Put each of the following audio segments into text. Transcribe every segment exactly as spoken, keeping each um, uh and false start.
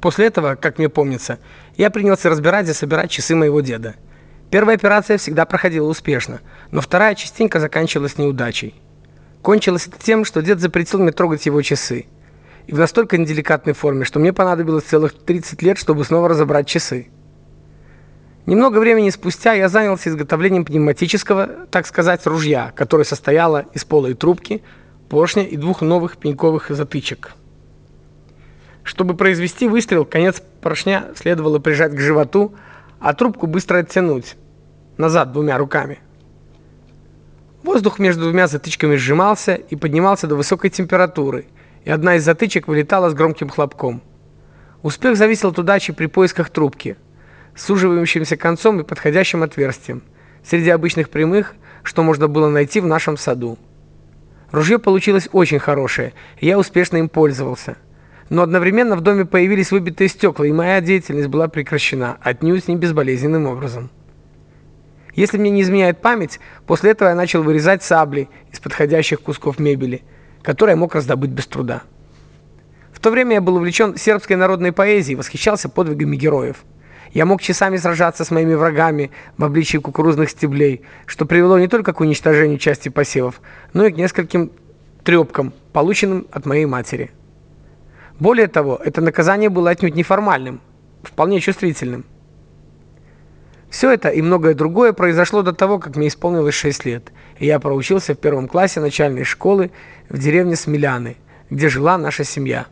После этого, как мне помнится, я принялся разбирать и собирать часы моего деда. Первая операция всегда проходила успешно, но вторая частенько заканчивалась неудачей. Кончилось это тем, что дед запретил мне трогать его часы. И в настолько неделикатной форме, что мне понадобилось целых тридцать лет, чтобы снова разобрать часы. Немного времени спустя я занялся изготовлением пневматического, так сказать, ружья, которое состояло из полой трубки, поршня и двух новых пеньковых затычек. Чтобы произвести выстрел, конец поршня следовало прижать к животу, а трубку быстро оттянуть назад двумя руками. Воздух между двумя затычками сжимался и поднимался до высокой температуры, и одна из затычек вылетала с громким хлопком. Успех зависел от удачи при поисках трубки, с суживающимся концом и подходящим отверстием, среди обычных прямых, что можно было найти в нашем саду. Ружье получилось очень хорошее, и я успешно им пользовался. Но одновременно в доме появились выбитые стекла, и моя деятельность была прекращена, отнюдь не безболезненным образом. Если мне не изменяет память, после этого я начал вырезать сабли из подходящих кусков мебели, которые я мог раздобыть без труда. В то время я был увлечен сербской народной поэзией и восхищался подвигами героев. Я мог часами сражаться с моими врагами в обличии кукурузных стеблей, что привело не только к уничтожению части посевов, но и к нескольким трепкам, полученным от моей матери. Более того, это наказание было отнюдь не формальным, вполне чувствительным. Все это и многое другое произошло до того, как мне исполнилось шесть лет, и я проучился в первом классе начальной школы в деревне Смеляны, где жила наша семья.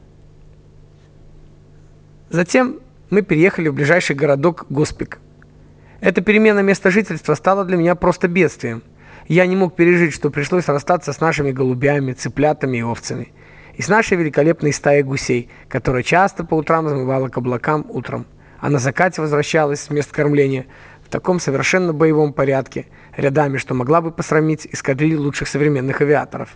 Затем мы переехали в ближайший городок Госпик. Эта перемена места жительства стала для меня просто бедствием. Я не мог пережить, что пришлось расстаться с нашими голубями, цыплятами и овцами, и с нашей великолепной стаей гусей, которая часто по утрам взмывала к облакам утром, а на закате возвращалась с мест кормления в таком совершенно боевом порядке, рядами, что могла бы посрамить эскадрилью лучших современных авиаторов.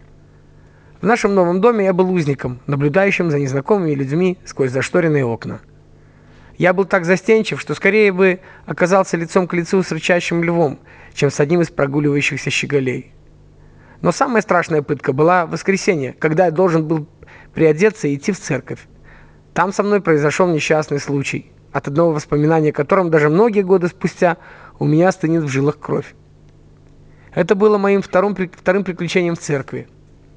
В нашем новом доме я был узником, наблюдающим за незнакомыми людьми сквозь зашторенные окна. Я был так застенчив, что скорее бы оказался лицом к лицу с рычащим львом, чем с одним из прогуливающихся щеголей. Но самая страшная пытка была в воскресенье, когда я должен был приодеться и идти в церковь. Там со мной произошел несчастный случай, от одного воспоминания о котором даже многие годы спустя у меня стынет в жилах кровь. Это было моим вторым, вторым приключением в церкви.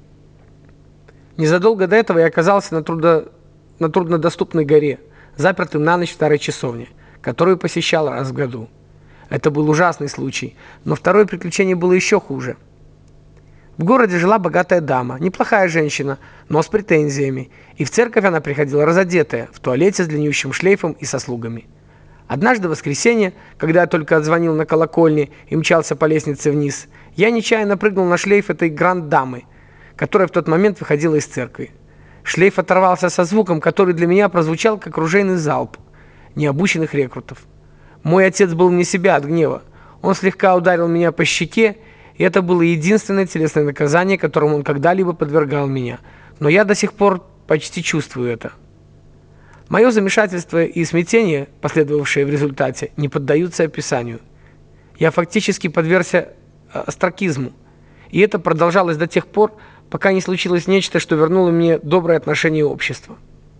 Незадолго до этого я оказался на, трудо, на труднодоступной горе, запертым на ночь в старой часовне, которую посещал раз в году. Это был ужасный случай, но второе приключение было еще хуже. В городе жила богатая дама, неплохая женщина, но с претензиями, и в церковь она приходила разодетая, в туалете с длиннющим шлейфом и со слугами. Однажды в воскресенье, когда я только отзвонил на колокольне и мчался по лестнице вниз, я нечаянно прыгнул на шлейф этой гранд-дамы, которая в тот момент выходила из церкви. Шлейф оторвался со звуком, который для меня прозвучал как ружейный залп необученных рекрутов. Мой отец был вне себя от гнева. Он слегка ударил меня по щеке, и это было единственное телесное наказание, которому он когда-либо подвергал меня. Но я до сих пор почти чувствую это. Мое замешательство и смятение, последовавшие в результате, не поддаются описанию. Я фактически подвергся остракизму, и это продолжалось до тех пор, пока не случилось нечто, что вернуло мне доброе отношение общества.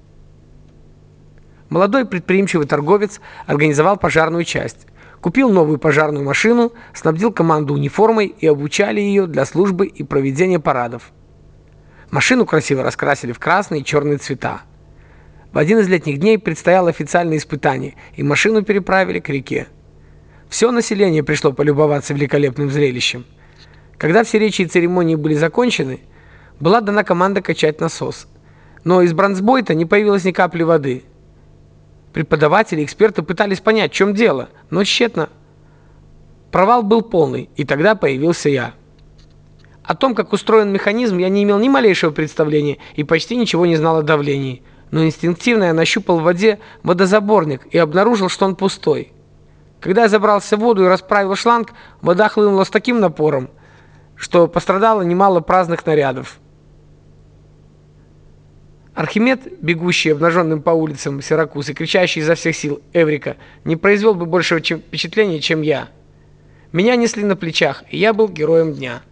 Молодой предприимчивый торговец организовал пожарную часть, купил новую пожарную машину, снабдил команду униформой и обучали ее для службы и проведения парадов. Машину красиво раскрасили в красные и черные цвета. В один из летних дней предстояло официальное испытание, и машину переправили к реке. Все население пришло полюбоваться великолепным зрелищем. Когда все речи и церемонии были закончены, была дана команда качать насос. Но из бронзбойта не появилось ни капли воды. Преподаватели и эксперты пытались понять, в чем дело, но тщетно. Провал был полный, и тогда появился я. О том, как устроен механизм, я не имел ни малейшего представления и почти ничего не знал о давлении. Но инстинктивно я нащупал в воде водозаборник и обнаружил, что он пустой. Когда я забрался в воду и расправил шланг, вода хлынула с таким напором, что пострадало немало праздных нарядов. Архимед, бегущий обнаженным по улицам Сиракуз и кричащий изо всех сил «Эврика», не произвел бы большего впечатления, чем я. Меня несли на плечах, и я был героем дня.